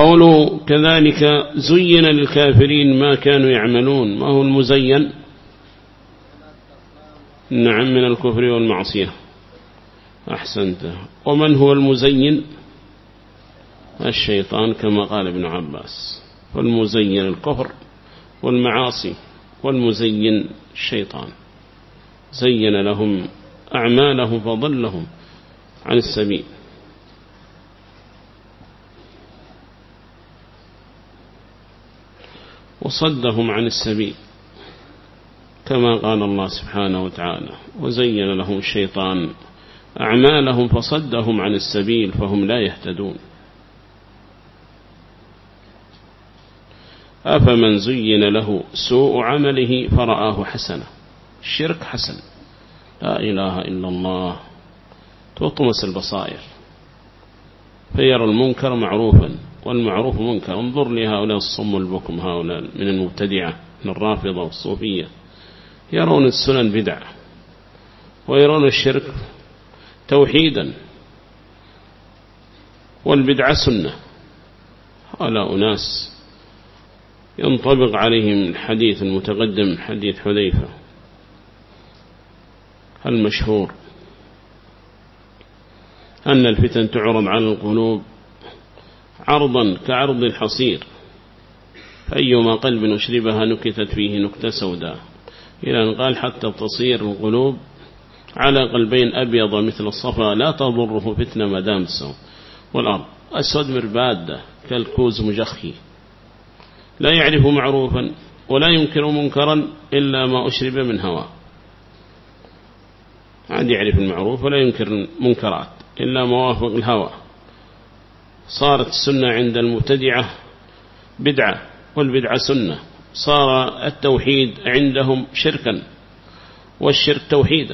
قوله كذلك زين للكافرين ما كانوا يعملون. ما هو المزين؟ نعم، من الكفر والمعصية. أحسنت. ومن هو المزين؟ الشيطان كما قال ابن عباس، والمزين الكفر والمعاصي، والمزين الشيطان. زين لهم أعمالهم فضلهم عن السبيل. وصدهم عن السبيل كما قال الله سبحانه وتعالى وزين لهم الشيطان أعمالهم فصدهم عن السبيل فهم لا يهتدون. أفمن زين له سوء عمله فرآه حسنة. الشرك حسن، لا إله إلا الله، تطمس البصائر فيرى المنكر معروفا والمعروف منكر. انظر لهؤلاء الصم البكم، هؤلاء من المبتدعة من الرافضة والصوفية، يرون السنن بدع ويرون الشرك توحيدا والبدعة سنة. هؤلاء أناس ينطبق عليهم الحديث المتقدم، حديث حذيفة المشهور أن الفتن تعرض على القلوب عرضا كعرض الحصير، فأيما قلب أشربها نكتت فيه نكتة سوداء، إلى أن قال حتى تصير القلوب على قلبين أبيض مثل الصفا لا تضره فتنة مدام السوء، والأرض أسود مربادة كالكوز مجخي لا يعرف معروفا ولا ينكر منكرا إلا ما أشرب من هوى. عاد يعرف المعروف ولا ينكر منكرات إلا ما وافق الهوى. صارت السنة عند المبتدعة بدعة والبدعة سنة، صار التوحيد عندهم شركا والشرك توحيدا.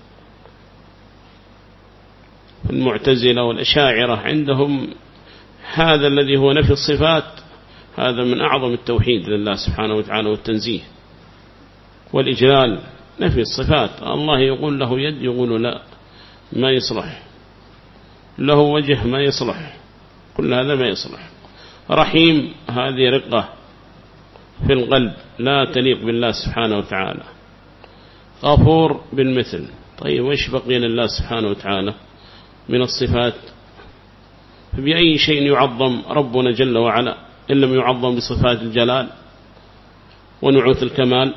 المعتزلة والأشاعرة عندهم هذا الذي هو نفي الصفات، هذا من أعظم التوحيد لله سبحانه وتعالى والتنزيه والإجلال. نفي الصفات، الله يقول له يد يقول لا ما يصلح، له وجه ما يصلح، كل هذا ما يصلح. رحيم، هذه رقة في القلب لا تليق بالله سبحانه وتعالى. غفور بالمثل. طيب وإيش بقي لله سبحانه وتعالى من الصفات؟ فبأي شيء يعظم ربنا جل وعلا إن لم يعظم بصفات الجلال ونعوت الكمال؟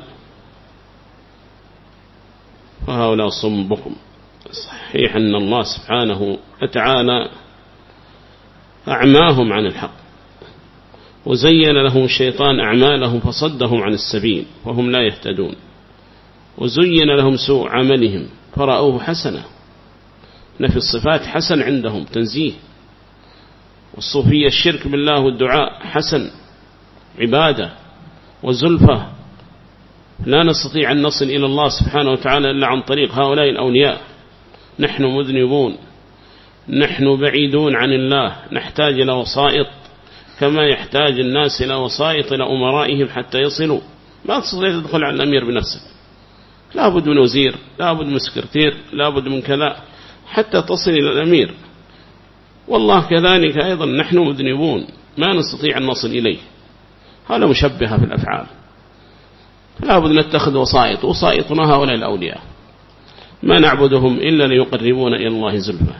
فهؤلاء صم بكم. صحيح أن الله سبحانه وتعالى أعماهم عن الحق وزين لهم الشيطان أعمالهم فصدهم عن السبيل وهم لا يهتدون، وزين لهم سوء عملهم فرأوه حسنة. نفي الصفات حسن عندهم تنزيه، والصوفية الشرك بالله والدعاء حسن عبادة وزلفة. لا نستطيع أن نصل إلى الله سبحانه وتعالى إلا عن طريق هؤلاء الأولياء. نحن مذنبون، نحن بعيدون عن الله، نحتاج إلى وسائط كما يحتاج الناس إلى وسائط إلى أمرائهم حتى يصلوا. ما تستطيع تدخل على الأمير بنفسك، لابد من وزير، لابد من سكرتير، لابد من كذا حتى تصل إلى الأمير. والله كذلك أيضا نحن مذنبون ما نستطيع أن نصل إليه. هذا مشبهة في الأفعال، لابد نتخذ وسائط، وسائطنا هؤلاء الأولياء ما نعبدهم إلا ليقربون إلى الله زلفى.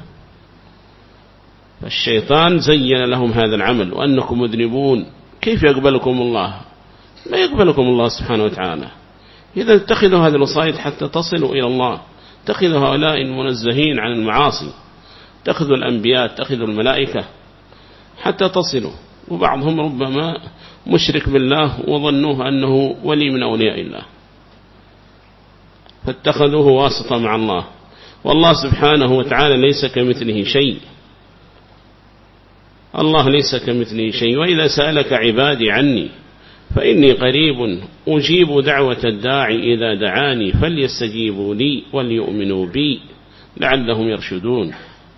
فالشيطان زين لهم هذا العمل وأنكم مذنبون، كيف يقبلكم الله؟ ما يقبلكم الله سبحانه وتعالى. إذا اتخذوا هذه الوسائط حتى تصلوا إلى الله، اتخذوا هؤلاء المنزهين عن المعاصي، اتخذوا الأنبياء، اتخذوا الملائكة حتى تصلوا. وبعضهم ربما مشرك بالله وظنوه أنه ولي من أولياء الله فاتخذوه واسطة مع الله. والله سبحانه وتعالى ليس كمثله شيء، الله ليس كمثله شيء. وإذا سألك عبادي عني فإني قريب أجيب دعوة الداعي إذا دعاني فليستجيبوا لي وليؤمنوا بي لعلهم يرشدون.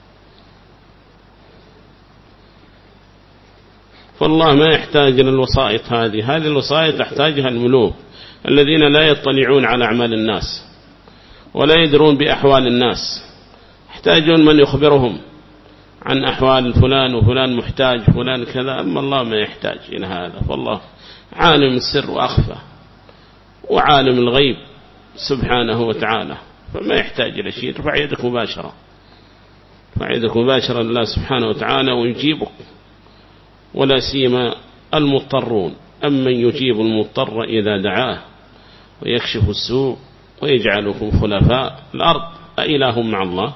فالله ما يحتاج إلى الوسائط هذه الوسائط تحتاجها الملوك الذين لا يطلعون على أعمال الناس ولا يدرون بأحوال الناس، يحتاجون من يخبرهم عن أحوال فلان وفلان محتاج فلان كذا، أما الله ما يحتاج إلى هذا، فالله عالم السر وأخفى وعالم الغيب سبحانه وتعالى، فما يحتاج إلى شيء. ارفع يدك مباشرة، ارفع يدك مباشرة لله سبحانه وتعالى ويجيبك، ولا سيما المضطرون. أمن يجيب المضطر إذا دعاه ويكشف السوء ويجعلكم خلفاء الأرض أإله مع الله؟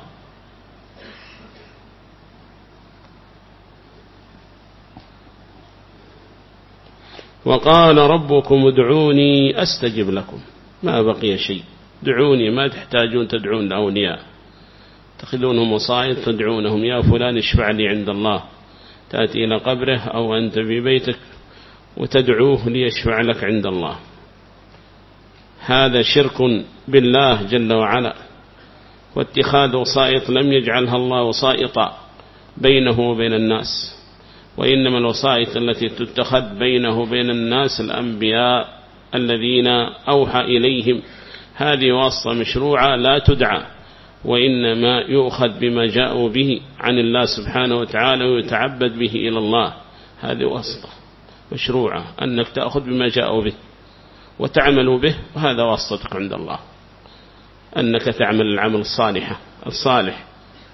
وقال ربكم ادعوني أستجب لكم. ما بقي شيء، دعوني، ما تحتاجون تدعون الأولياء تخذونهم وصائد تدعونهم يا فلان اشفع لي عند الله، تأتي إلى قبره أو أنت في بيتك وتدعوه ليشفع لك عند الله. هذا شرك بالله جل وعلا، واتخاذ وسائط لم يجعلها الله وسائطا بينه وبين الناس، وإنما الوسائط التي تتخذ بينه وبين الناس الأنبياء الذين أوحى إليهم، هذه واسطة مشروعة لا تدعى، وإنما يؤخذ بما جاءوا به عن الله سبحانه وتعالى ويتعبد به إلى الله. هذه واسطة مشروعة أنك تأخذ بما جاءوا به وتعمل به، وهذا واسطتك عند الله، أنك تعمل العمل الصالح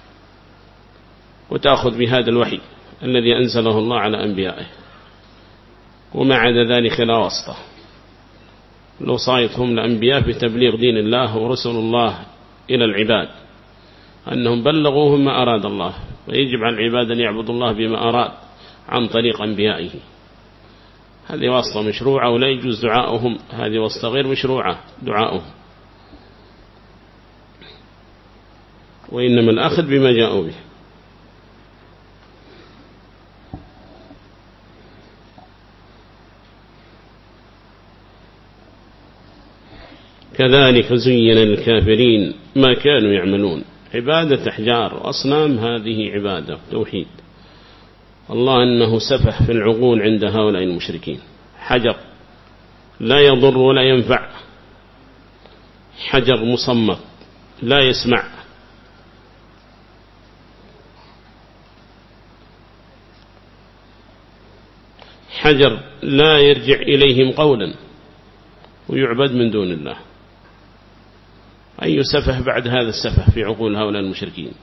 وتأخذ بهذا الوحي الذي أنزله الله على أنبيائه، وما عدا ذلك لا واسطة. لو صايتهم الأنبياء بتبليغ دين الله ورسل الله إلى العباد، أنهم بلغوهم ما أراد الله، ويجب على العباد أن يعبدوا الله بما أراد عن طريق أنبيائه. هذه واسطة مشروعة ولا يجوز دعاؤهم، هذه واسطة غير مشروعة دعاؤهم، وإنما الأخذ بما جاءوا به. كذلك زين للكافرين ما كانوا يعملون. عبادة أحجار وأصنام هذه عبادة توحيد الله، أنه سفح في العقول عند هؤلاء المشركين. حجر لا يضر ولا ينفع، حجر مصمت لا يسمع، حجر لا يرجع إليهم قولا، ويعبد من دون الله. أي سفح بعد هذا السفح في عقول هؤلاء المشركين؟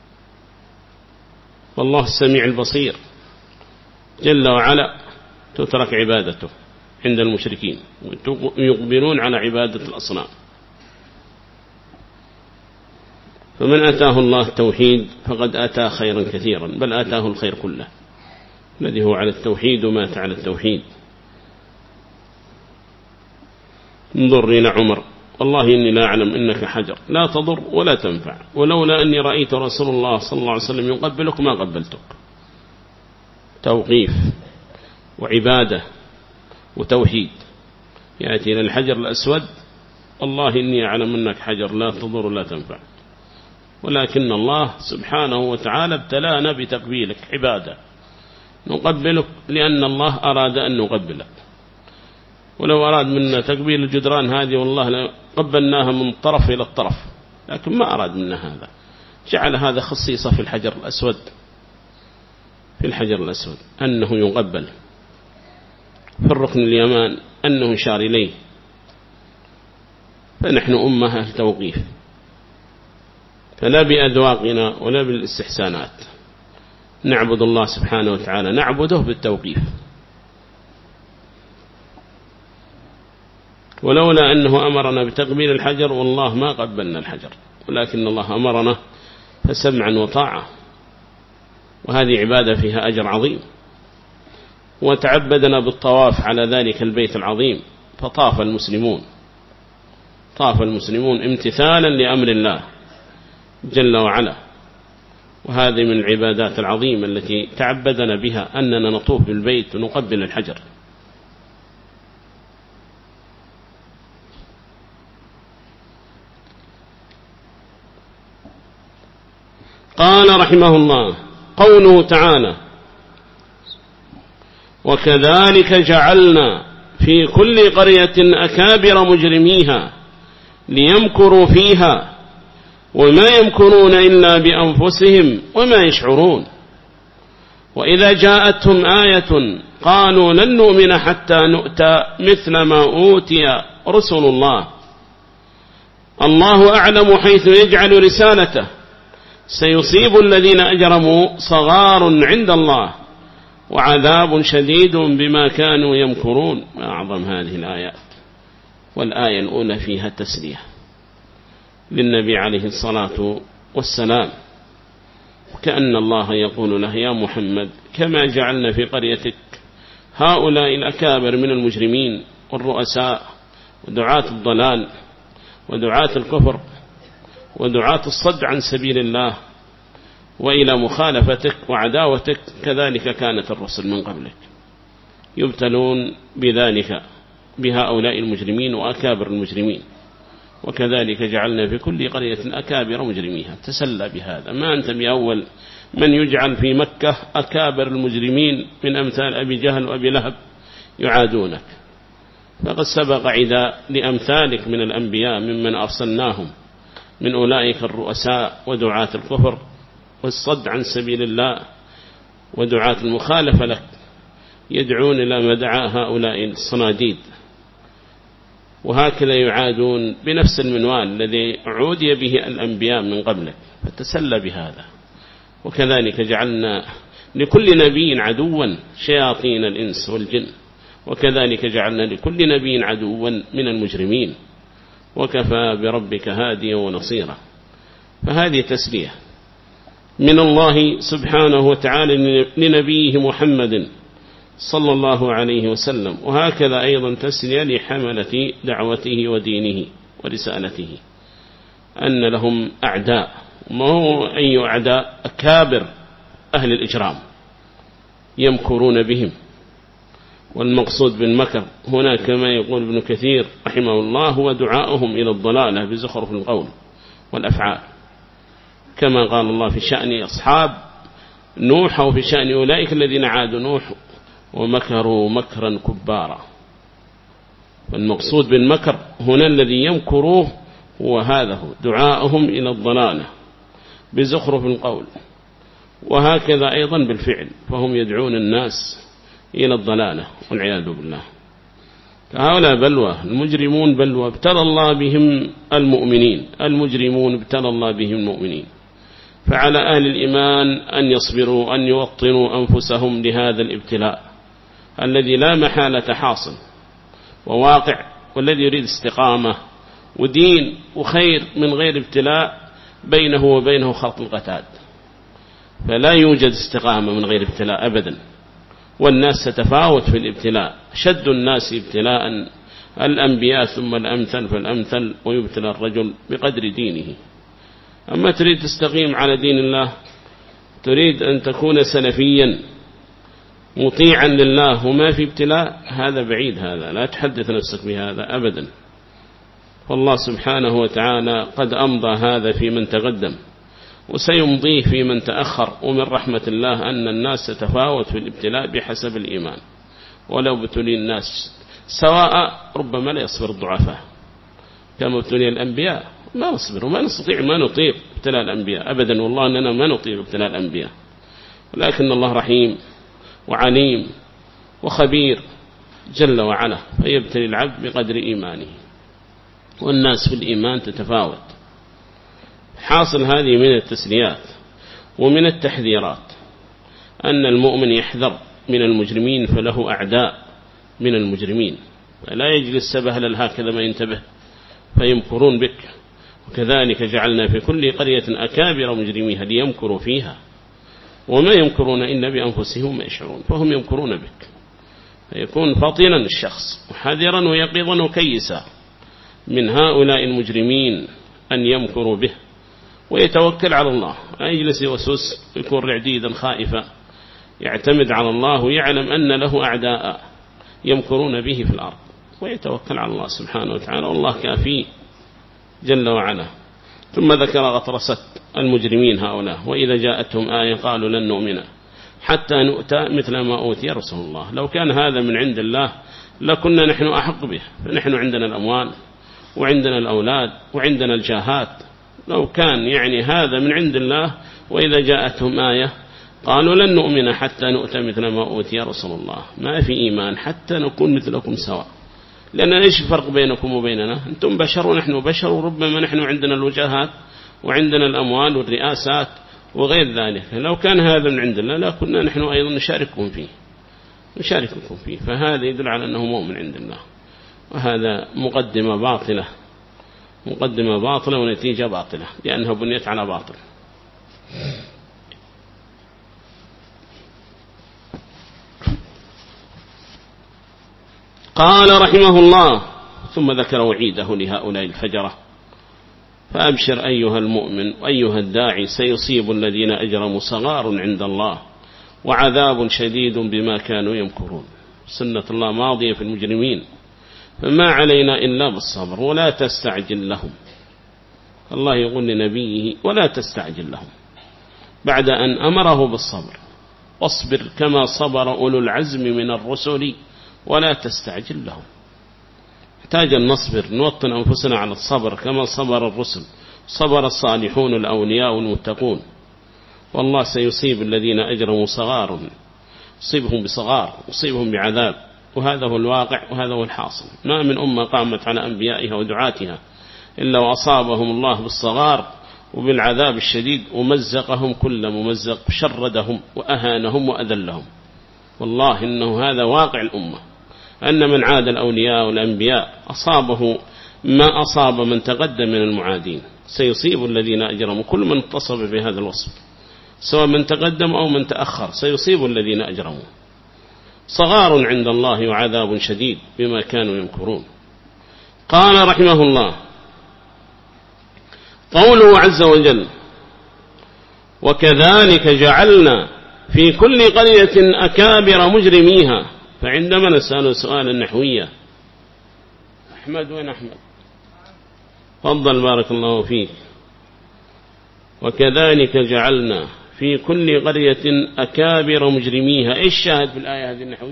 والله السميع البصير جل وعلا تترك عبادته عند المشركين ويقبلون على عبادة الأصنام. فمن أتاه الله التوحيد فقد أتاه خيرا كثيرا، بل أتاه الخير كله الذي هو على التوحيد ومات على التوحيد. انظر إلى عمر، والله إني لا أعلم إنك حجر لا تضر ولا تنفع، ولولا أني رأيت رسول الله صلى الله عليه وسلم يقبلك ما قبلتك. توقيف وعبادة وتوحيد. يأتي إلى الحجر الأسود، والله إني أعلم أنك حجر لا تضر ولا تنفع، ولكن الله سبحانه وتعالى ابتلانا بتقبيلك عبادة، نقبلك لأن الله أراد أن نقبلك. ولو أراد منا تقبيل الجدران هذه والله قبلناها من طرف إلى الطرف، لكن ما أراد منا هذا، جعل هذا خصيصة في الحجر الأسود، في الحجر الأسود أنه يقبل، في الركن اليمان أنه يشار إليه. فنحن أمة أهل توقيف، فلا بأذواقنا ولا بالاستحسانات نعبد الله سبحانه وتعالى، نعبده بالتوقيف. ولولا أنه أمرنا بتقبيل الحجر والله ما قبلنا الحجر، ولكن الله أمرنا فسمعا وطاعة، وهذه عبادة فيها أجر عظيم. وتعبدنا بالطواف على ذلك البيت العظيم، فطاف المسلمون، طاف المسلمون امتثالا لأمر الله جل وعلا. وهذه من العبادات العظيمة التي تعبدنا بها، أننا نطوف بالبيت ونقبل الحجر. قال رحمه الله قوله تعالى: وكذلك جعلنا في كل قرية أكابر مجرميها ليمكروا فيها وما يمكرون إلا بأنفسهم وما يشعرون. وإذا جاءتهم آية قالوا لن نؤمن حتى نؤتى مثل ما أوتي رسل الله الله أعلم حيث يجعل رسالته سيصيب الذين أجرموا صغار عند الله وعذاب شديد بما كانوا يمكرون. ما أعظم هذه الآيات. والآية الأولى فيها تسلية للنبي عليه الصلاة والسلام، وكأن الله يقول له يا محمد كما جعلنا في قريتك هؤلاء الأكابر من المجرمين والرؤساء ودعاة الضلال ودعاة الكفر ودعاة الصد عن سبيل الله وإلى مخالفتك وعداوتك، كذلك كانت الرسل من قبلك يبتلون بذلك بهؤلاء المجرمين وأكابر المجرمين، وكذلك جعلنا في كل قرية أكابر مجرميها. تسلى بهذا، ما أنت بأول من يجعل في مكة أكابر المجرمين من أمثال أبي جهل وأبي لهب يعادونك، فقد سبق عداء لأمثالك من الأنبياء ممن أرسلناهم من أولئك الرؤساء ودعاة الكفر والصد عن سبيل الله ودعاة المخالفة لك، يدعون إلى مدعاء هؤلاء الصناديد، وهكذا يعادون بنفس المنوال الذي عودي به الأنبياء من قبلك، فتسلى بهذا. وكذلك جعلنا لكل نبي عدوا شياطين الإنس والجن، وكذلك جعلنا لكل نبي عدوا من المجرمين، وكفى بربك هاديا ونصيرا. فهذه تسلية من الله سبحانه وتعالى لنبيه محمد صلى الله عليه وسلم، وهكذا أيضا تسلية لحملة دعوته ودينه ورسالته، أن لهم أعداء، ما هو أي أعداء؟ أكابر أهل الإجرام يمكرون بهم. والمقصود بالمكر هنا كما يقول ابن كثير رحمه الله هو دعاؤهم إلى الضلالة بزخرف القول والأفعال، كما قال الله في شأن أصحاب نوح وفي شأن أولئك الذين عادوا نوح ومكروا مكرا كبارا. والمقصود بالمكر هنا الذي يمكروه هو هذا، هو دعاؤهم إلى الضلالة بزخرف القول، وهكذا أيضا بالفعل، فهم يدعون الناس إلى الضلالة والعياذ بالله. فهؤلاء بلوى، المجرمون بلوى ابتلى الله بهم المؤمنين، المجرمون ابتلى الله بهم المؤمنين. فعلى أهل الإيمان أن يصبروا، أن يوطنوا أنفسهم لهذا الابتلاء الذي لا محالة حاصل وواقع، والذي يريد استقامة ودين وخير من غير ابتلاء بينه وبينه خلق القتاد، فلا يوجد استقامة من غير ابتلاء أبدا. والناس ستفاوت في الابتلاء، شد الناس ابتلاء الأنبياء ثم الأمثل فالأمثل، ويبتلى الرجل بقدر دينه. أما تريد تستقيم على دين الله، تريد أن تكون سلفيا مطيعا لله وما في ابتلاء، هذا بعيد، هذا لا تحدث نفسك بهذا أبدا. فالله سبحانه وتعالى قد أمضى هذا في من تقدم وسيمضيه في من تأخر. ومن رحمة الله أن الناس تتفاوت في الابتلاء بحسب الإيمان، ولو ابتلي الناس سواء ربما لا يصبر الضعفاء كما ابتلي الأنبياء، ما نصبر وما نستطيع ما نطيق ابتلاء الأنبياء أبدا، والله أننا ما نطيق ابتلاء الأنبياء، ولكن الله رحيم وعليم وخبير جل وعلا، فيبتلي العبد بقدر إيمانه، والناس في الإيمان تتفاوت. حاصل هذه من التسليات ومن التحذيرات أن المؤمن يحذر من المجرمين، فله أعداء من المجرمين، فلا يجلس سبهلل هكذا ما ينتبه فيمكرون بك. وكذلك جعلنا في كل قرية أكابر مجرميها ليمكروا فيها، وما يمكرون إلا بأنفسهم ما يشعرون، فهم يمكرون بك. فيكون فطنا الشخص محذرا ويقظا وكيسا من هؤلاء المجرمين أن يمكروا به، ويتوكل على الله، يجلس يوسوس يكون رعديدا خائفا، يعتمد على الله ويعلم أن له أعداء يمكرون به في الأرض، ويتوكل على الله سبحانه وتعالى، والله كافيه جل وعلا. ثم ذكر غطرسة المجرمين هؤلاء، وإذا جاءتهم آية قالوا لن نؤمن حتى نؤتى مثل ما أوتي رسول الله. لو كان هذا من عند الله لكنا نحن أحق به، فنحن عندنا الأموال وعندنا الأولاد وعندنا الجاهات. لو كان يعني هذا من عند الله، وإذا جاءتهم آية قالوا لن نؤمن حتى نؤتى مثل ما أوتي يا رسول الله، ما في إيمان حتى نكون مثلكم سواء. لأن إيش الفرق بينكم وبيننا؟ أنتم بشر ونحن بشر، وربما نحن عندنا الوجهات وعندنا الأموال والرئاسات وغير ذلك. لو كان هذا من عند الله لا كنا نحن أيضا نشارككم فيه. فهذا يدل على أنه مؤمن عند الله. وهذا مقدمة باطلة ونتيجة باطلة، لأنها بنيت على باطل. قال رحمه الله ثم ذكر وعيده لهؤلاء الفجرة: فأبشر أيها المؤمن وأيها الداعي، سيصيب الذين أجرموا صغار عند الله وعذاب شديد بما كانوا يمكرون. سنة الله ماضية في المجرمين، فما علينا إلا بالصبر ولا تستعجل لهم. الله يقول لنبيه: ولا تستعجل لهم، بعد أن أمره بالصبر: واصبر كما صبر أولو العزم من الرسل ولا تستعجل لهم. احتاج أن نصبر، نوطن أنفسنا على الصبر كما صبر الرسل، صبر الصالحون الأولياء والمتقون. والله سيصيب الذين أجرموا صغار، يصيبهم بصغار، يصيبهم بعذاب، وهذا هو الواقع وهذا هو الحاصل. ما من أمة قامت على أنبيائها ودعاتها إلا وأصابهم الله بالصغار وبالعذاب الشديد، ومزقهم كل ممزق، شردهم وأهانهم وأذلهم. والله إنه هذا واقع الأمة، أن من عاد الأولياء والأنبياء أصابه ما أصاب من تقدم من المعادين. سيصيب الذين أجرموا، كل من اتصف بهذا الوصف سواء من تقدم أو من تأخر، سيصيب الذين أجرموا صغار عند الله وعذاب شديد بما كانوا يمكرون. قال رحمه الله: قوله عز وجل: وكذلك جعلنا في كل قرية أكابر مجرميها. فعندما نسأل سؤالا نحويا، أحمد وين أحمد؟ فضل بارك الله فيك. وكذلك جعلنا في كل قرية أكابر مجرميها، إيش الشاهد في الآية هذه النحوية؟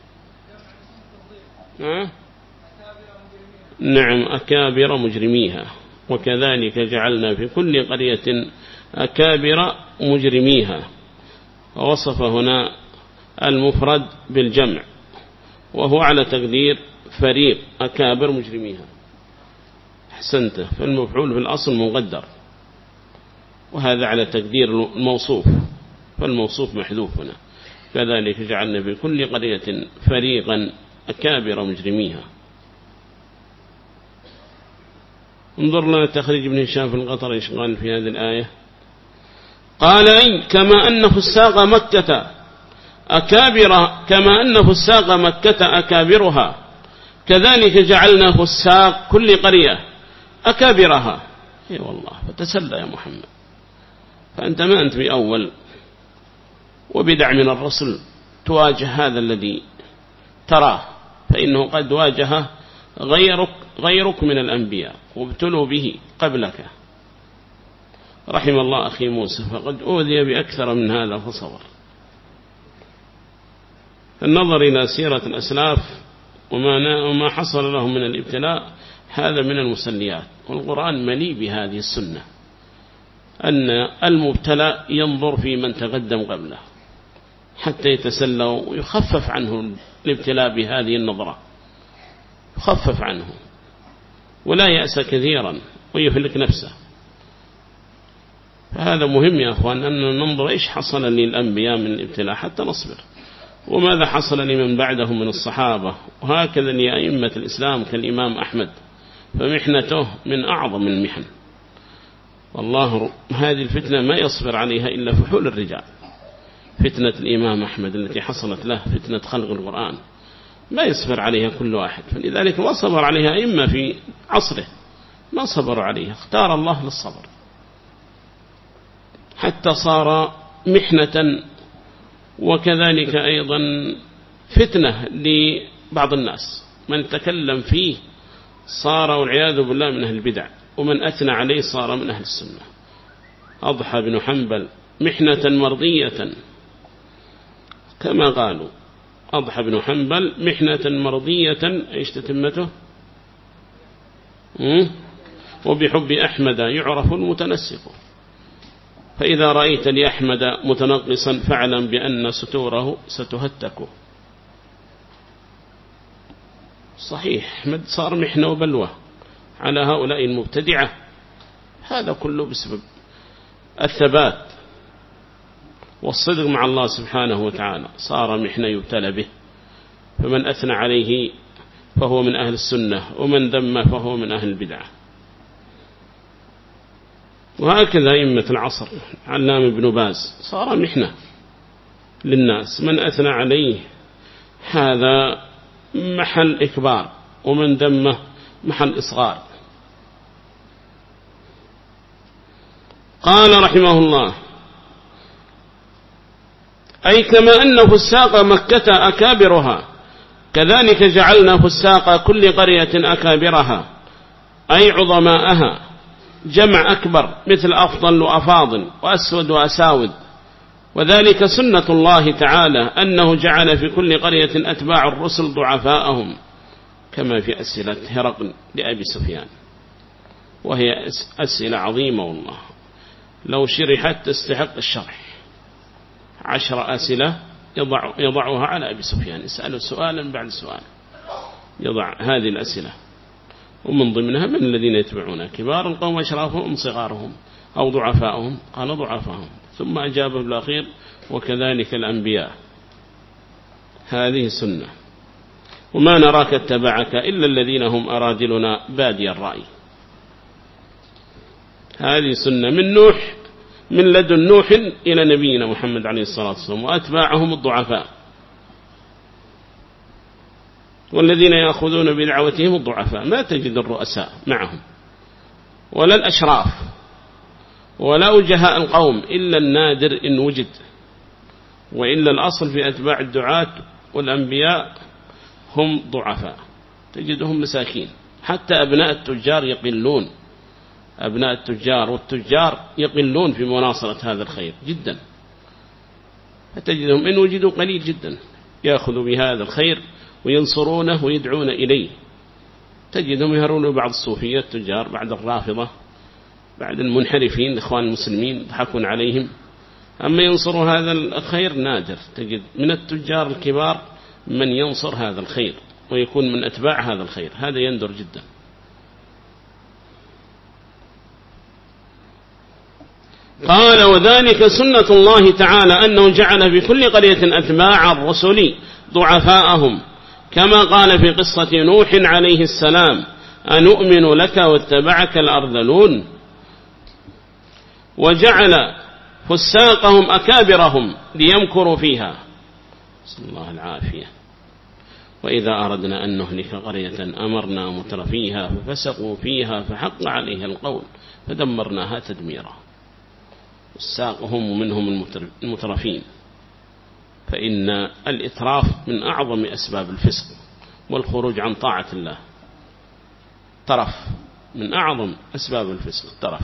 نعم، أكابر مجرميها. وكذلك جعلنا في كل قرية أكابر مجرميها. ووصف هنا المفرد بالجمع، وهو على تقدير فريق أكابر مجرميها. أحسنت، فالمفعول في الأصل مقدر، وهذا على تقدير الموصوف، فالموصوف محذوف هنا. كذلك جعلنا في كل قرية فريقا أكابر مجرميها. انظر لنا تخريج ابن هشام في القطر إيش قال في هذه الآية. قال: أي كما أن فساق مكة أكابرها، كذلك جعلنا فساق كل قرية أكابرها. اي والله، فتسلى يا محمد، فأنت ما أنت بأول، وبدع من الرسل تواجه هذا الذي تراه، فإنه قد واجه غيرك من الأنبياء وابتلوا به قبلك. رحم الله أخي موسى، فقد أوذي بأكثر من هذا فصبر. النظر إلى سيرة الأسلاف وما حصل لهم من الابتلاء هذا من المسليات، والقرآن مليء بهذه السنة، أن المبتلى ينظر في من تقدم قبله حتى يتسلى ويخفف عنه الابتلاء بهذه النظرة، يخفف عنه ولا يأس كثيرا ويهلك نفسه. فهذا مهم يا أخوان، أن ننظر إيش حصل للأنبياء من الابتلاء حتى نصبر، وماذا حصل لمن بعدهم من الصحابة، وهكذا لأئمة الإسلام كالإمام أحمد، فمحنته من أعظم المحن. والله هذه الفتنة ما يصبر عليها إلا فحول الرجال. فتنة الإمام أحمد التي حصلت له، فتنة خلق القرآن، ما يصبر عليها كل واحد، فلذلك ما صبر عليها أئمة في عصره، ما صبروا عليها، اختار الله للصبر حتى صار محنة، وكذلك أيضا فتنة لبعض الناس، من تكلم فيه صار والعياذ بالله من أهل البدع، ومن أثنى عليه صار من أهل السنة. أضحى بن حنبل محنة مرضية كما قالوا، أضحى بن حنبل محنة مرضية، إيش تتمته؟ وبحب أحمد يعرف المتنسق. فإذا رأيت لأحمد متنقصا فاعلم بأن ستوره ستهتك. صحيح أحمد صار محنة وبلوى على هؤلاء المبتدعة، هذا كله بسبب الثبات والصدق مع الله سبحانه وتعالى، صار محنة يبتلى به، فمن أثنى عليه فهو من أهل السنة، ومن ذم فهو من أهل البدعة. وهكذا أئمة العصر، علام بن باز صار محنة للناس، من أثنى عليه هذا محل إكبار، ومن ذمه محل إصغار. قال رحمه الله: أي كما أن فساق مكة أكابرها كذلك جعلنا فساق كل قرية أكابرها، أي عظماءها، جمع أكبر مثل أفضل وأفاضل وأسود وأساود. وذلك سنة الله تعالى أنه جعل في كل قرية أتباع الرسل ضعفاءهم، كما في أسئلة هرقل لأبي سفيان، وهي أسئلة عظيمة والله لو شرحت تستحق الشرح. 10 أسئلة يضعها على أبي سفيان، يسأله سؤالا بعد سؤال، يضع هذه الأسئلة، ومن ضمنها: من الذين يتبعون كبار القوم أشرافهم صغارهم أو ضعفاؤهم؟ قال ضعفاهم، ثم أجابه بالأخير: وكذلك الأنبياء. هذه سنة، وما نراك اتبعك إلا الذين هم أرادلنا بادي الرأي. هذه سنة من نوح، من لدن نوح إلى نبينا محمد عليه الصلاة والسلام، وأتباعهم الضعفاء، والذين يأخذون بدعوتهم الضعفاء. ما تجد الرؤساء معهم ولا الأشراف ولا وجهاء القوم إلا النادر إن وجد، وإلا الأصل في أتباع الدعاة والأنبياء هم ضعفاء، تجدهم مساكين. حتى أبناء التجار يقلون، أبناء التجار والتجار يقلون في مناصرة هذا الخير جدا، فتجدهم إن وجدوا قليل جدا يأخذوا بهذا الخير وينصرونه ويدعون إليه. تجدهم يهرون بعض الصوفية التجار، بعد الرافضة، بعد المنحرفين إخوان المسلمين يضحكون عليهم، أما ينصروا هذا الخير نادر. تجد من التجار الكبار من ينصر هذا الخير ويكون من أتباع هذا الخير، هذا يندر جدا. قال: وذلك سنة الله تعالى أنه جعل في كل قرية أتباع الرسل ضعفاءهم، كما قال في قصة نوح عليه السلام: أنؤمن لك واتبعك الأرذلون. وجعل فساقهم أكابرهم ليمكروا فيها، نسأل الله العافية. وإذا أردنا أن نهلك قرية أمرنا مترفيها ففسقوا فيها فحق عليها القول فدمرناها تدميرا. فساقهم ومنهم المترفين، فإن الإتراف من أعظم أسباب الفسق والخروج عن طاعة الله. طرف من أعظم أسباب الفسق الطرف،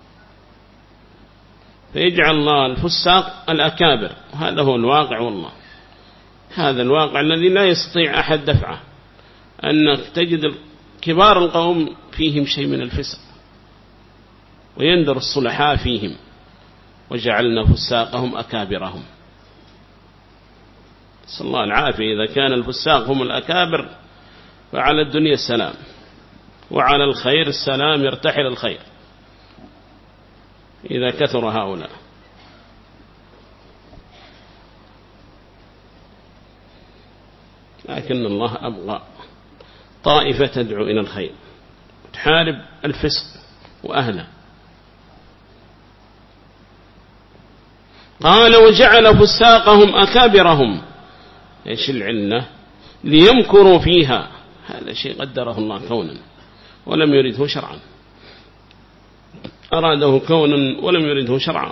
فيجعل الله الفساق الأكابر، وهذا هو الواقع والله، هذا الواقع الذي لا يستطيع أحد دفعه، أنك تجد كبار القوم فيهم شيء من الفسق ويندر الصلحاء فيهم، وجعلنا فساقهم أكابرهم. نسأل الله العافية. إذا كان الفساق هم الأكابر فعلى الدنيا السلام، وعلى الخير السلام، يرتحل الخير إذا كثر هؤلاء. لكن الله أبغى طائفة تدعو إلى الخير تحارب الفسق وأهله. قال: وجعل فساقهم أكابرهم، إيش العلة؟ ليمكروا فيها. هذا شيء قدره الله كونا ولم يرده شرعا، أراده كونا ولم يرده شرعا.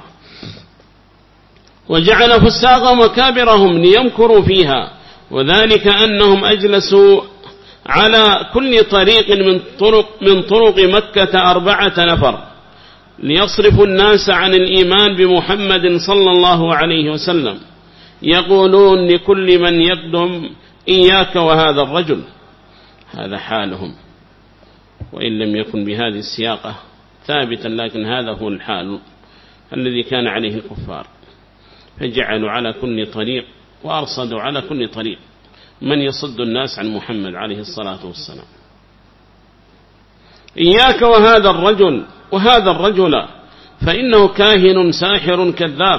وجعل فساقهم أكابرهم ليمكروا فيها، وذلك أنهم أجلسوا على كل طريق من طرق مكة 4 نفر ليصرفوا الناس عن الإيمان بمحمد صلى الله عليه وسلم، يقولون لكل من يقدم: إياك وهذا الرجل. هذا حالهم، وإن لم يكن بهذه السياقة ثابتا، لكن هذا هو الحال الذي كان عليه الكفار، فجعلوا على كل طريق وأرصدوا على كل طريق من يصد الناس عن محمد عليه الصلاة والسلام. إياك وهذا الرجل فإنه كاهن ساحر كذاب.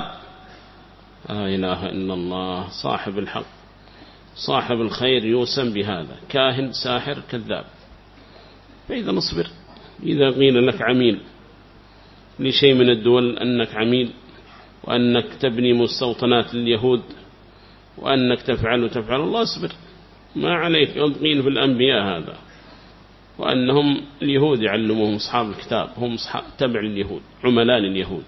لا إله إلا الله، صاحب الحق صاحب الخير يوسم بهذا، كاهن ساحر كذاب. فإذا نصبر، إذا قيل لك عميل لشيء من الدول أنك عميل، وأنك تبني مستوطنات لليهود، وأنك تفعل الله، اصبر، ما عليك. قيل في الأنبياء هذا، وأنهم اليهود يعلموهم أصحاب الكتاب، هم تبع اليهود، عملاء اليهود،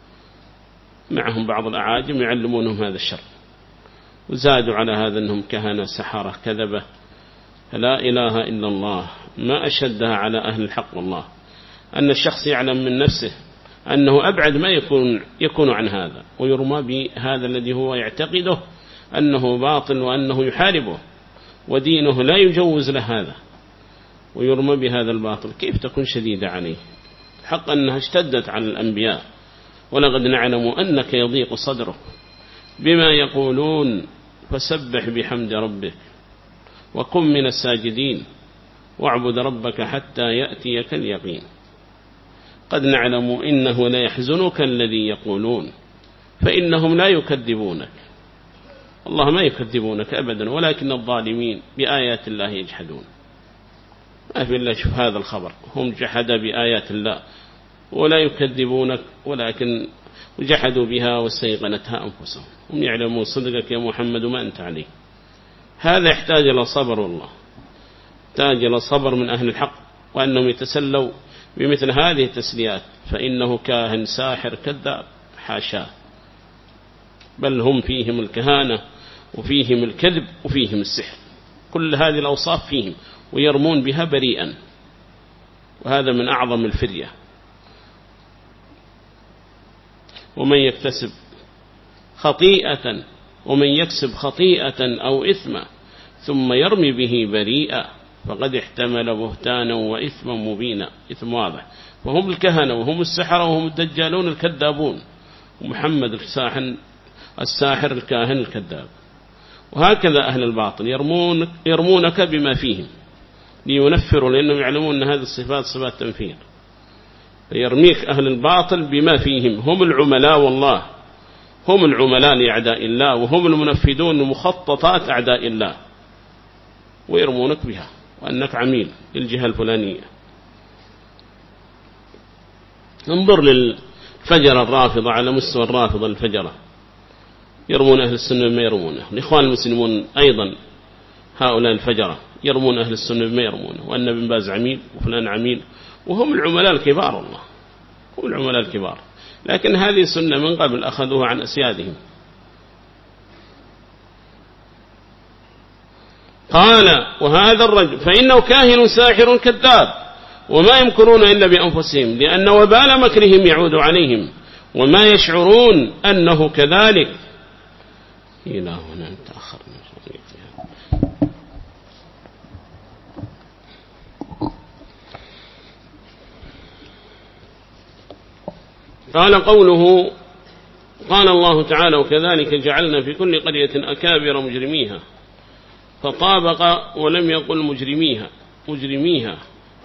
معهم بعض الأعاجم يعلمونهم هذا الشر، وزادوا على هذا أنهم كهنة سحرة كذبة. فلا إله إلا الله، ما أشدها على أهل الحق والله، أن الشخص يعلم من نفسه أنه أبعد ما يكون عن هذا، ويرمى بهذا الذي هو يعتقده أنه باطل وأنه يحاربه ودينه لا يجوز له هذا، ويرمى بهذا الباطل. كيف تكون شديدة عليه؟ حق أنها اشتدت على الأنبياء، ولقد نعلم أنك يضيق صدرك بما يقولون، فسبح بحمد ربك وكن من الساجدين واعبد ربك حتى يأتيك اليقين. قد نعلم إنه لا يحزنك الذي يقولون، فإنهم لا يكذبونك، الله ما يكذبونك أبدا، ولكن الظالمين بآيات الله يجحدون. ما في الله، شوف هذا الخبر، هم جحدوا بآيات الله ولا يكذبونك، ولكن وجحدوا بها واستيقنتها أنفسهم، هم يعلمون صدقك يا محمد وما أنت عليه. هذا يحتاج إلى صبر، والله يحتاج إلى صبر من أهل الحق، وأنهم يتسلوا بمثل هذه التسليات، فإنه كاهن ساحر كذاب، حاشاه، بل هم فيهم الكهانة وفيهم الكذب وفيهم السحر، كل هذه الأوصاف فيهم، ويرمون بها بريئا، وهذا من أعظم الفرية. ومن يكتسب خطيئة أو إثما ثم يرمي به بريئا فقد احتمل بهتانا وإثما مبينا، إثم واضح. وهم الكهنة وهم السحرة وهم الدجالون الكذابون، ومحمد الساحر الكاهن الكذاب. وهكذا أهل الباطل يرمونك بما فيهم لينفروا، لأنهم يعلمون أن هذه الصفات صفات تنفير. يرميك أهل الباطل بما فيهم، هم العملاء، والله هم العملاء لأعداء الله، وهم المنفذون لمخططات أعداء الله، ويرمونك بها وأنك عميل للجهة الفلانية. انظر للفجر الرافضة، على مستوى الرافضة الفجرة، يرمون أهل السنة بما يرمونه. الإخوان المسلمون أيضا هؤلاء الفجرة يرمون أهل السنة بما يرمونه، وأن ابن باز عميل وفلان عميل، وهم العملاء الكبار، والله هم العملاء الكبار، لكن هذه سنة من قبل أخذوها عن أسيادهم. قال وهذا الرجل فإنه كاهن ساحر كذاب وما يمكرون إلا بأنفسهم، لأن وبال مكرهم يعود عليهم وما يشعرون أنه كذلك. إلهنا نتأخر من شريكها. قال قوله، قال الله تعالى وكذلك جعلنا في كل قرية أكابر مجرميها، فطابق ولم يقل مجرميها.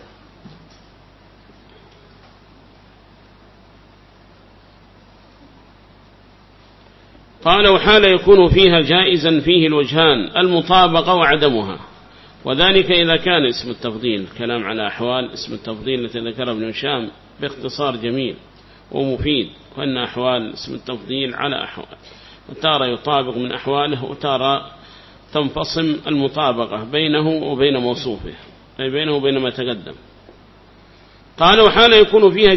قال وحال يكون فيها جائزا فيه الوجهان المطابقة وعدمها، وذلك إذا كان اسم التفضيل، كلام على أحوال اسم التفضيل التي ذكر ابن هشام باختصار جميل ومفيد، وأن أحوال اسم التفضيل على أحوال، وتارى يطابق من أحواله، وتارى تنفصم المطابقة بينه وبين موصوفه، أي بينه وبين ما تقدم. قال وحال يكون فيها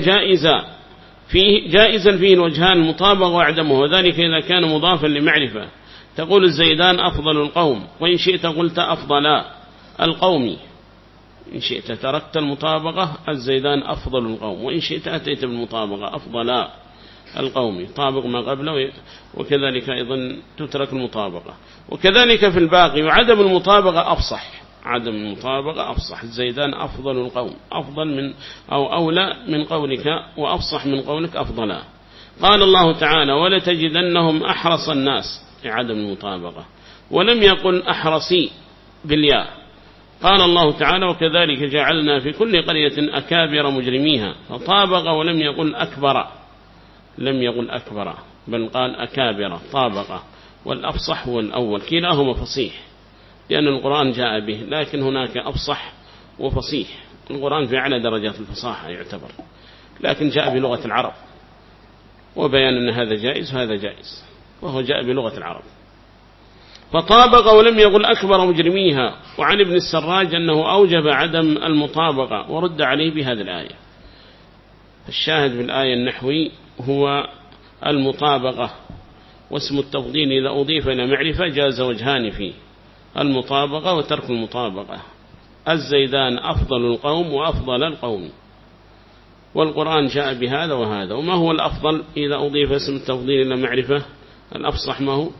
جائزا فيه الوجهان المطابقة وعدمه، وذلك إذا كان مضافا لمعرفة، تقول الزيدان أفضل القوم، وإن شئت قلت أفضل القوم، إن شئت تركت المطابقة الزيدان أفضل القوم، وإن شئت أتيت بالمطابقة أفضل القوم، طابق ما قبله، وكذلك أيضا تترك المطابقة. وكذلك في الباقي، وعدم المطابقة أفصح، عدم المطابقة أفصح، الزيدان أفضل القوم، أفضل من أو أولى من قولك، وأفصح من قولك أفضل. قال الله تعالى ولتجدنهم أحرص الناس لعدم المطابقة، ولم يقل أحرصي بالياء. قال الله تعالى وكذلك جعلنا في كل قرية أكابر مجرميها، فطابق ولم يقل أكبر، لم يقل أكبر بل قال أكابر طابق، والأفصح هو الأول، كلاهما فصيح لأن القرآن جاء به، لكن هناك أفصح وفصيح. القرآن في أعلى درجات الفصاحة يعتبر، لكن جاء بلغة العرب وبيان أن هذا جائز وهذا جائز، وهو جاء بلغة العرب. فطابق ولم يقل أكبر مجرميها. وعن ابن السراج أنه أوجب عدم المطابقة ورد عليه بهذه الآية. الشاهد بالآية النحوي هو المطابقة، واسم التفضيل إذا أضيف إلى معرفة جاز وجهان فيه، المطابقة وترك المطابقة. الزيدان أفضل القوم وأفضل القوم، والقرآن جاء بهذا وهذا. وما هو الأفضل إذا أضيف اسم التفضيل إلى معرفة؟ الأفصح ما هو؟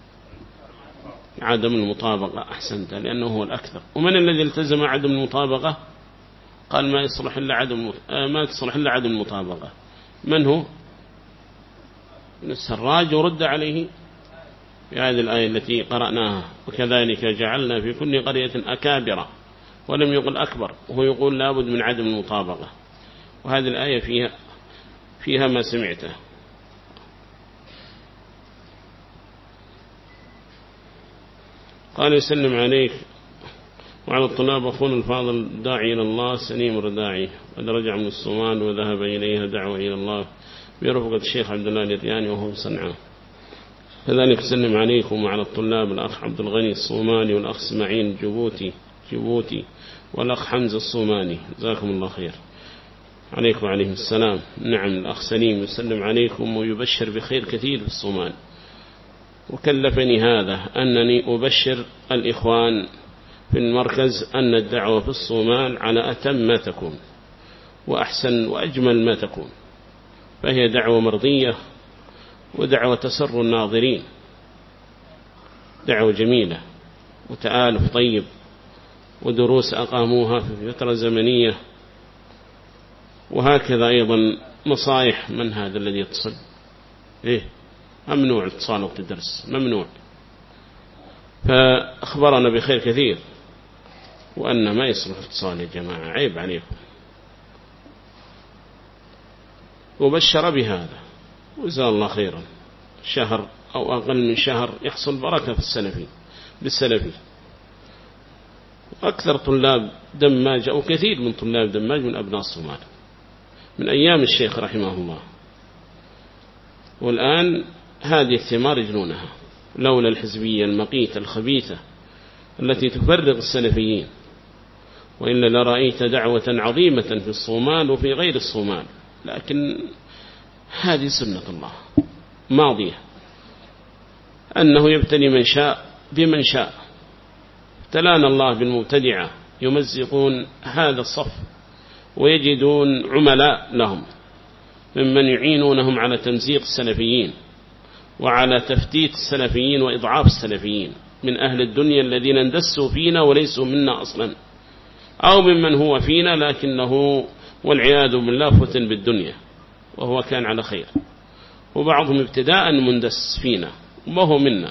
عدم المطابقة. أحسنت، لأنه هو الأكثر. ومن الذي التزم عدم المطابقة؟ قال ما تصلح إلا عدم المطابقة. من هو؟ ابن السراج، ورد عليه في هذه الآية التي قرأناها وكذلك جعلنا في كل قرية أكابر، ولم يقل أكبر، وهو يقول لابد من عدم المطابقة. وهذه الآية فيها ما سمعته. قال يسلم عليك وعلى الطلاب أخونا الفاضل داعي إلى الله سليم الرداعي، قد رجع من الصومال وذهب إليها دعوة إلى الله برفقة الشيخ عبد الله اليرياني وهو في صنعاء. كذلك يسلم عليكم وعلى الطلاب الأخ عبد الغني الصومالي والأخ اسماعيل جبوتي والأخ حمزة الصومالي، جزاكم الله خير. عليكم وعليهم السلام. نعم، الأخ سليم يسلم عليكم ويبشر بخير كثير في الصومال، وكلفني هذا أنني أبشر الإخوان في المركز أن الدعوة في الصومال على أتم ما تكون وأحسن وأجمل ما تكون، فهي دعوة مرضية ودعوة تسر الناظرين، دعوة جميلة وتآلف طيب، ودروس أقاموها في فترة زمنية. وهكذا أيضا نصائح. من هذا الذي يتصل؟ ممنوع اتصال وقت الدرس، ممنوع. فأخبرنا بخير كثير، وأن ما يصلح اتصال يا جماعة، عيب عليكم. وبشر بهذا وجزاه الله خيرا. شهر أو أقل من شهر يحصل بركة في بالسلفي. أكثر طلاب دماج أو كثير من طلاب دماج من أبناء الصومال من أيام الشيخ رحمه الله، والآن هذه الثمار يجنونها لولا الحزبية المقيتة الخبيثة التي تفرق السلفيين، وإلا لرأيت دعوة عظيمة في الصومال وفي غير الصومال. لكن هذه سنة الله ماضية، أنه يبتلي من شاء بمن شاء. ابتلانا الله بالمبتدعة يمزقون هذا الصف ويجدون عملاء لهم ممن يعينونهم على تمزيق السلفيين وعلى تفتيت السلفيين وإضعاف السلفيين من أهل الدنيا الذين اندسوا فينا وليسوا منا أصلا، أو ممن هو فينا لكنه والعياذ بالله فتن بالدنيا وهو كان على خير، وبعضهم ابتداء مندس فينا وهو منا.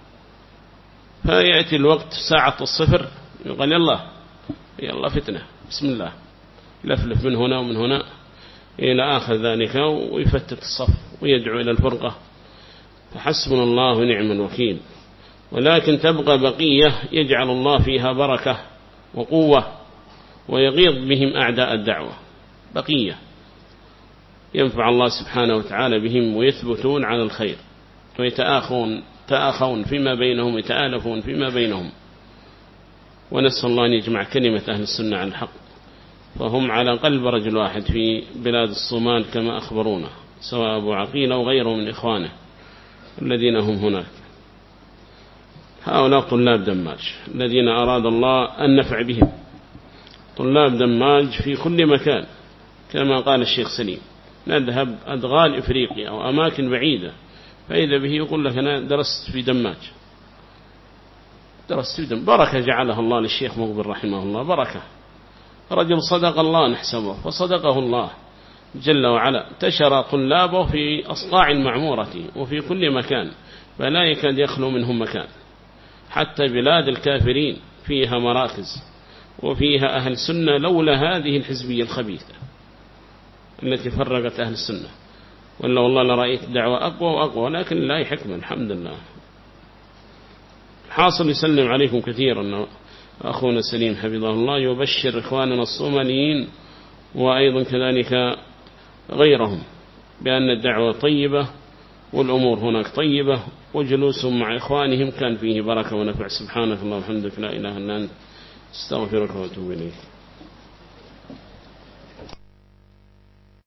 فيأتي الوقت ساعة الصفر يقول يلا فتنة، بسم الله، لفلف من هنا ومن هنا إلى آخر ذلك، ويفتت الصف ويدعو إلى الفرقة. فحسبنا الله ونعم الوكيل. ولكن تبقى بقية يجعل الله فيها بركة وقوة ويغيظ بهم أعداء الدعوة، بقية ينفع الله سبحانه وتعالى بهم ويثبتون على الخير ويتآخون فيما بينهم، يتآلفون فيما بينهم. ونسأل الله أن يجمع كلمة أهل السنة على الحق، فهم على قلب رجل واحد في بلاد الصومال كما أخبرونا، سواء أبو عقيل أو غيره من إخوانه الذين هم هناك. هؤلاء طلاب دماج الذين أراد الله النفع بهم، طلاب دماج في كل مكان كما قال الشيخ سليم، نذهب أدغال إفريقيا أو أماكن بعيدة، فإذا به يقول لك أنا درست في دماج، بركة جعلها الله للشيخ مقبل رحمه الله، بركة، رجل صدق الله نحسبه فصدقه الله، جل وعلا انتشر طلابه في أصقاع المعمورة وفي كل مكان، فلا يكاد يخلو منهم مكان، حتى بلاد الكافرين فيها مراكز وفيها أهل سنة، لولا هذه الحزبية الخبيثة التي فرقت أهل السنة، ولا والله لرأيت دعوة أقوى وأقوى، لكن لا يحكم الحمد لله. حاصل يسلم عليكم كثيرا أخونا سليم حفظه الله، يبشر إخواننا الصوماليين وأيضا كذلك غيرهم بأن الدعوة طيبة والأمور هناك طيبة، وجلوسهم مع إخوانهم كان فيه بركة ونفع. سبحانك اللهم وبحمدك لا إله إلا أنت استغفرك وأتوب إليك.